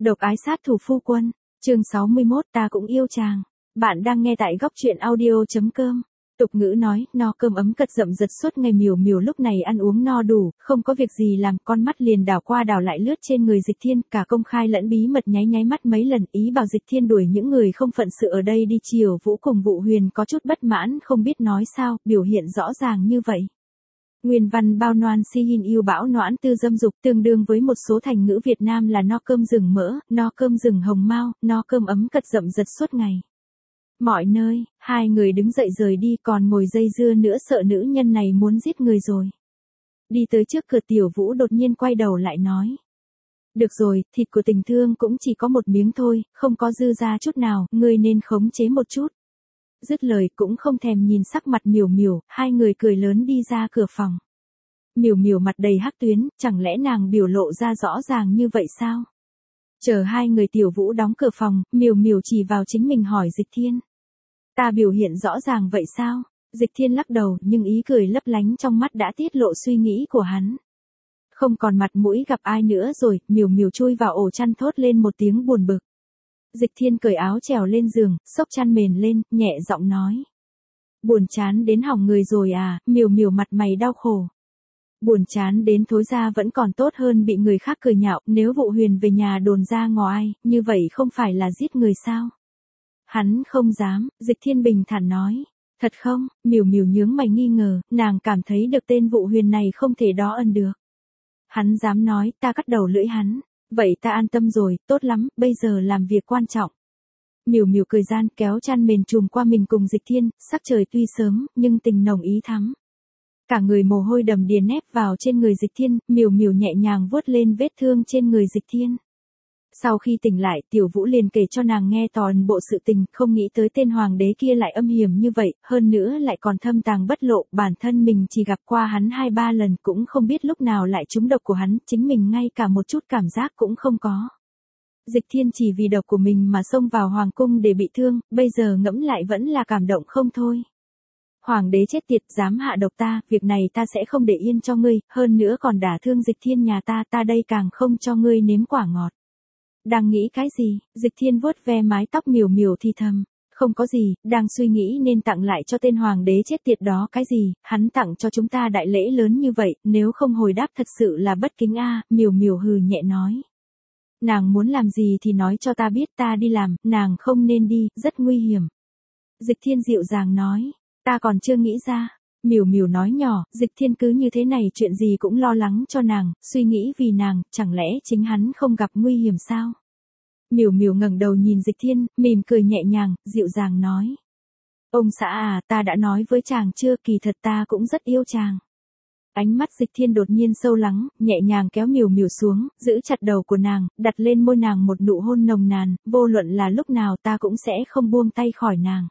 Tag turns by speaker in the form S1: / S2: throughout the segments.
S1: Độc ái sát thủ phu quân, chương 61 ta cũng yêu chàng. Bạn đang nghe tại góc truyện audio.com. Tục ngữ nói, no cơm ấm cật dậm giật suốt ngày. Miểu Miểu lúc này ăn uống no đủ, không có việc gì làm, con mắt liền đảo qua đảo lại lướt trên người Dịch Thiên, cả công khai lẫn bí mật nháy mắt mấy lần, ý bảo Dịch Thiên đuổi những người không phận sự ở đây đi. Triều Vũ cùng Vụ Huyền có chút bất mãn, không biết nói sao, biểu hiện rõ ràng như vậy. Nguyên văn bao noan si hin yêu bão noãn tư dâm dục, tương đương với một số thành ngữ Việt Nam là no cơm rừng mỡ, no cơm rừng hồng mao, no cơm ấm cật dậm giật suốt ngày. Mọi nơi, hai người đứng dậy rời đi, còn ngồi dây dưa nữa, sợ nữ nhân này muốn giết người rồi. Đi tới trước cửa, Tiểu Vũ đột nhiên quay đầu lại nói. Được rồi, thịt của tình thương cũng chỉ có một miếng thôi, không có dư ra chút nào, ngươi nên khống chế một chút. Dứt lời cũng không thèm nhìn sắc mặt Miểu Miểu, hai người cười lớn đi ra cửa phòng. Miểu Miểu mặt đầy hắc tuyến, chẳng lẽ nàng biểu lộ ra rõ ràng như vậy sao? Chờ hai người Tiểu Vũ đóng cửa phòng, Miểu Miểu chỉ vào chính mình hỏi Dịch Thiên. Ta biểu hiện rõ ràng vậy sao? Dịch Thiên lắc đầu, nhưng ý cười lấp lánh trong mắt đã tiết lộ suy nghĩ của hắn. Không còn mặt mũi gặp ai nữa rồi, Miểu Miểu chui vào ổ chăn thốt lên một tiếng buồn bực. Dịch Thiên cởi áo trèo lên giường, xốc chăn mền lên, nhẹ giọng nói. Buồn chán đến hỏng người rồi à? Miểu Miểu mặt mày đau khổ. Buồn chán đến thối ra vẫn còn tốt hơn bị người khác cười nhạo, nếu Vụ Huyền về nhà đồn ra ngoài, như vậy không phải là giết người sao? Hắn không dám, Dịch Thiên bình thản nói. Thật không? Miểu Miểu nhướng mày nghi ngờ, nàng cảm thấy được tên Vụ Huyền này không thể đó ân được. Hắn dám nói, ta cắt đầu lưỡi hắn. Vậy ta an tâm rồi, tốt lắm, bây giờ làm việc quan trọng. Miểu Miểu cười gian, kéo chăn mền trùm qua mình cùng Dịch Thiên, sắc trời tuy sớm, nhưng tình nồng ý thắm. Cả người mồ hôi đầm đìa nép vào trên người Dịch Thiên, Miểu Miểu nhẹ nhàng vuốt lên vết thương trên người Dịch Thiên. Sau khi tỉnh lại, Tiểu Vũ liền kể cho nàng nghe toàn bộ sự tình, không nghĩ tới tên hoàng đế kia lại âm hiểm như vậy, hơn nữa lại còn thâm tàng bất lộ, bản thân mình chỉ gặp qua hắn 2-3 lần, cũng không biết lúc nào lại trúng độc của hắn, chính mình ngay cả một chút cảm giác cũng không có. Dịch Thiên chỉ vì độc của mình mà xông vào hoàng cung để bị thương, bây giờ ngẫm lại vẫn là cảm động không thôi. Hoàng đế chết tiệt, dám hạ độc ta, việc này ta sẽ không để yên cho ngươi, hơn nữa còn đả thương Dịch Thiên nhà ta đây càng không cho ngươi nếm quả ngọt. Đang nghĩ cái gì? Dịch Thiên vuốt ve mái tóc Miểu Miểu thì thầm. Không có gì, đang suy nghĩ nên tặng lại cho tên hoàng đế chết tiệt đó cái gì, hắn tặng cho chúng ta đại lễ lớn như vậy, nếu không hồi đáp thật sự là bất kính a. Miểu Miểu hừ nhẹ nói. Nàng muốn làm gì thì nói cho ta biết, ta đi làm, nàng không nên đi, rất nguy hiểm. Dịch Thiên dịu dàng nói, ta còn chưa nghĩ ra. Miểu Miểu nói nhỏ, Dịch Thiên cứ như thế này, chuyện gì cũng lo lắng cho nàng, suy nghĩ vì nàng, chẳng lẽ chính hắn không gặp nguy hiểm sao? Miểu Miểu ngẩng đầu nhìn Dịch Thiên, mỉm cười nhẹ nhàng, dịu dàng nói. Ông xã à, ta đã nói với chàng chưa, kỳ thật ta cũng rất yêu chàng. Ánh mắt Dịch Thiên đột nhiên sâu lắng, nhẹ nhàng kéo Miểu Miểu xuống, giữ chặt đầu của nàng, đặt lên môi nàng một nụ hôn nồng nàn, vô luận là lúc nào ta cũng sẽ không buông tay khỏi nàng.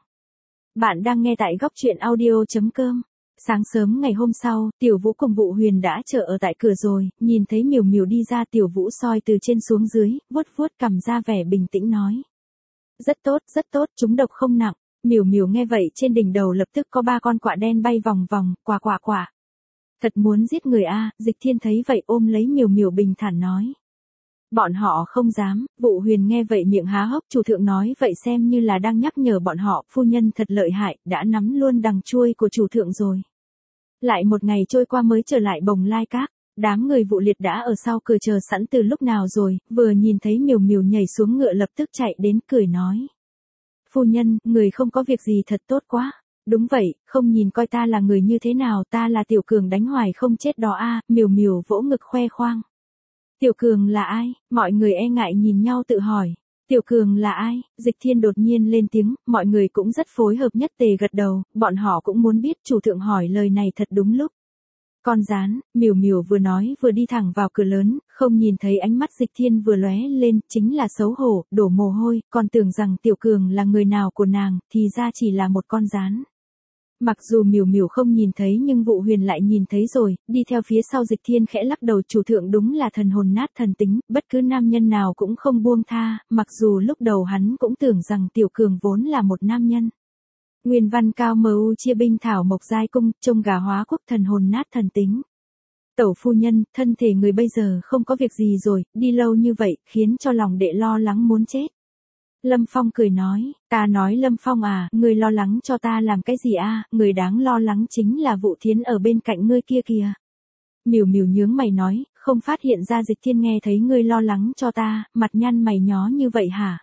S1: Bạn đang nghe tại góc truyện audio.com. Sáng sớm ngày hôm sau, Tiểu Vũ cùng Vụ Huyền đã chờ ở tại cửa rồi, nhìn thấy Miểu Miểu đi ra, Tiểu Vũ soi từ trên xuống dưới, vuốt cằm ra vẻ bình tĩnh nói. Rất tốt, chúng độc không nặng. Miểu Miểu nghe vậy trên đỉnh đầu lập tức có 3 con quạ đen bay vòng vòng, quạ. Thật muốn giết người a. Dịch Thiên thấy vậy ôm lấy Miểu Miểu bình thản nói. Bọn họ không dám. Vụ Huyền nghe vậy miệng há hốc, chủ thượng nói vậy xem như là đang nhắc nhở bọn họ, phu nhân thật lợi hại, đã nắm luôn đằng chuôi của chủ thượng rồi. Lại một ngày trôi qua mới trở lại Bồng Lai Các, đám người Vụ Liệt đã ở sau cửa chờ sẵn từ lúc nào rồi, vừa nhìn thấy Miểu Miểu nhảy xuống ngựa lập tức chạy đến cười nói. Phu nhân, người không có việc gì thật tốt quá. Đúng vậy, không nhìn coi ta là người như thế nào, ta là Tiểu Cường đánh hoài không chết đó a. Miểu Miểu vỗ ngực khoe khoang. Tiểu Cường là ai? Mọi người e ngại nhìn nhau tự hỏi. Tiểu Cường là ai? Dịch Thiên đột nhiên lên tiếng, mọi người cũng rất phối hợp nhất tề gật đầu, bọn họ cũng muốn biết, chủ thượng hỏi lời này thật đúng lúc. Con rán, Miểu Miểu vừa nói vừa đi thẳng vào cửa lớn, không nhìn thấy ánh mắt Dịch Thiên vừa lóe lên, chính là xấu hổ, đổ mồ hôi, còn tưởng rằng Tiểu Cường là người nào của nàng, thì ra chỉ là một con rán. Mặc dù Miểu Miểu không nhìn thấy nhưng Vụ Huyền lại nhìn thấy rồi, đi theo phía sau Dịch Thiên khẽ lắc đầu, chủ thượng đúng là thần hồn nát thần tính, bất cứ nam nhân nào cũng không buông tha, mặc dù lúc đầu hắn cũng tưởng rằng Tiểu Cường vốn là một nam nhân. Nguyên văn cao mu chia binh thảo mộc giai cung, trông gà hóa quốc thần hồn nát thần tính. Tẩu phu nhân, thân thể người bây giờ không có việc gì rồi, đi lâu như vậy, khiến cho lòng đệ lo lắng muốn chết. Lâm Phong cười nói, ta nói Lâm Phong à, người lo lắng cho ta làm cái gì a? Người đáng lo lắng chính là Vũ Thiến ở bên cạnh ngươi kia kìa. Miểu Miểu nhướng mày nói, không phát hiện ra Dịch Thiên nghe thấy ngươi lo lắng cho ta, mặt nhăn mày nhó như vậy hả?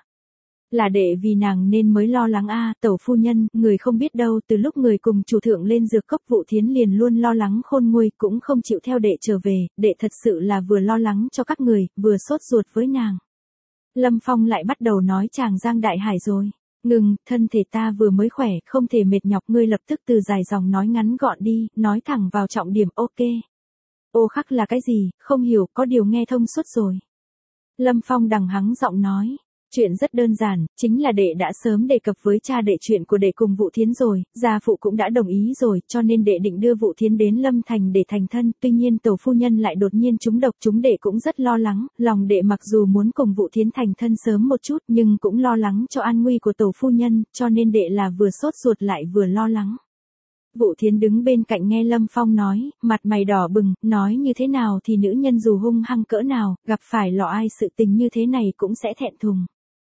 S1: Là đệ vì nàng nên mới lo lắng a, tẩu phu nhân, người không biết đâu, từ lúc người cùng chủ thượng lên dược cốc Vũ Thiến liền luôn lo lắng khôn nguôi, cũng không chịu theo đệ trở về, đệ thật sự là vừa lo lắng cho các người, vừa sốt ruột với nàng. Lâm Phong lại bắt đầu nói chàng Giang Đại Hải rồi. Ngừng, thân thể ta vừa mới khỏe, không thể mệt nhọc, ngươi lập tức từ dài dòng nói ngắn gọn đi, nói thẳng vào trọng điểm, ok. Ô khắc là cái gì, không hiểu, có điều nghe thông suốt rồi. Lâm Phong đằng hắng giọng nói. Chuyện rất đơn giản, chính là đệ đã sớm đề cập với cha đệ chuyện của đệ cùng Vũ Thiến rồi, gia phụ cũng đã đồng ý rồi, cho nên đệ định đưa Vũ Thiến đến Lâm Thành để thành thân, tuy nhiên tẩu phu nhân lại đột nhiên trúng độc, chúng đệ cũng rất lo lắng, lòng đệ mặc dù muốn cùng Vũ Thiến thành thân sớm một chút nhưng cũng lo lắng cho an nguy của tẩu phu nhân, cho nên đệ là vừa sốt ruột lại vừa lo lắng. Vũ Thiến đứng bên cạnh nghe Lâm Phong nói, mặt mày đỏ bừng, nói như thế nào thì nữ nhân dù hung hăng cỡ nào, gặp phải lọ ai sự tình như thế này cũng sẽ thẹn thùng.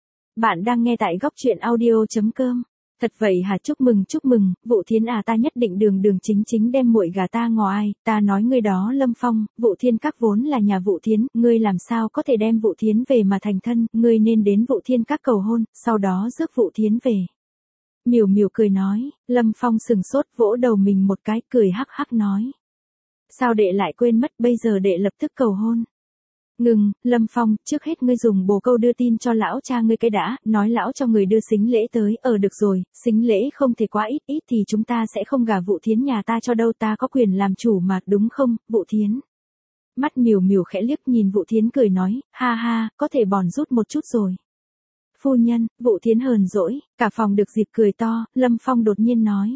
S1: Bạn đang nghe tại góc truyện audio.com. Thật vậy hả, chúc mừng, Vũ Thiến à, ta nhất định đường chính chính đem muội gà ta ngò ai, ta nói ngươi đó Lâm Phong, Vũ Thiên các vốn là nhà Vũ Thiến, ngươi làm sao có thể đem Vũ Thiến về mà thành thân, ngươi nên đến Vũ Thiên các cầu hôn, sau đó rước Vũ Thiến về. Miểu Miểu cười nói, Lâm Phong sừng sốt vỗ đầu mình một cái, cười hắc hắc nói. Sao đệ lại quên mất, bây giờ đệ lập tức cầu hôn. Ngừng, Lâm Phong, trước hết ngươi dùng bồ câu đưa tin cho lão cha ngươi cái đã, nói lão cho người đưa sính lễ tới, được rồi, sính lễ không thể quá ít thì chúng ta sẽ không gả Vũ Thiến nhà ta cho đâu, ta có quyền làm chủ mà, đúng không, Vũ Thiến? Mắt Miểu Miểu khẽ liếc nhìn Vũ Thiến cười nói, ha ha, có thể bòn rút một chút rồi. Phu nhân, Vũ Thiến hờn dỗi, cả phòng được dịp cười to, Lâm Phong đột nhiên nói.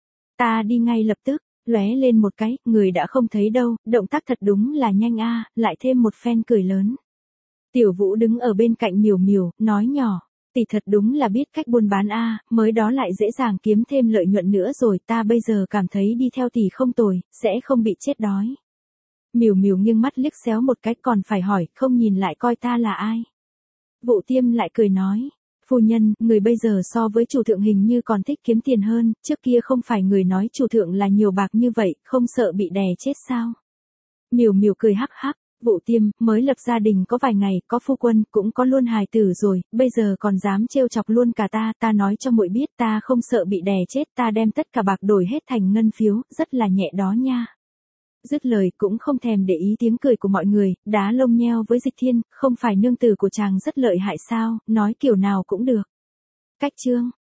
S1: Ta đi ngay lập tức. Lóe lên một cái, người đã không thấy đâu, động tác thật đúng là nhanh a, lại thêm một phen cười lớn. Tiểu Vũ đứng ở bên cạnh Miểu Miểu, nói nhỏ, tỷ thật đúng là biết cách buôn bán a, mới đó lại dễ dàng kiếm thêm lợi nhuận nữa rồi, ta bây giờ cảm thấy đi theo tỷ không tồi, sẽ không bị chết đói. Miểu Miểu nghiêng mắt liếc xéo một cái, còn phải hỏi, không nhìn lại coi ta là ai. Vũ Tiêm lại cười nói. Phu nhân, người bây giờ so với chủ thượng hình như còn thích kiếm tiền hơn, trước kia không phải người nói chủ thượng là nhiều bạc như vậy, không sợ bị đè chết sao? Miểu Miểu cười hắc hắc, Vũ Tiêm, mới lập gia đình có vài ngày, có phu quân, cũng có luôn hài tử rồi, bây giờ còn dám trêu chọc luôn cả ta nói cho muội biết ta không sợ bị đè chết, ta đem tất cả bạc đổi hết thành ngân phiếu, rất là nhẹ đó nha. Dứt lời cũng không thèm để ý tiếng cười của mọi người, đá lông nheo với Dịch Thiên, không phải nương tử của chàng rất lợi hại sao, nói kiểu nào cũng được. Cách chương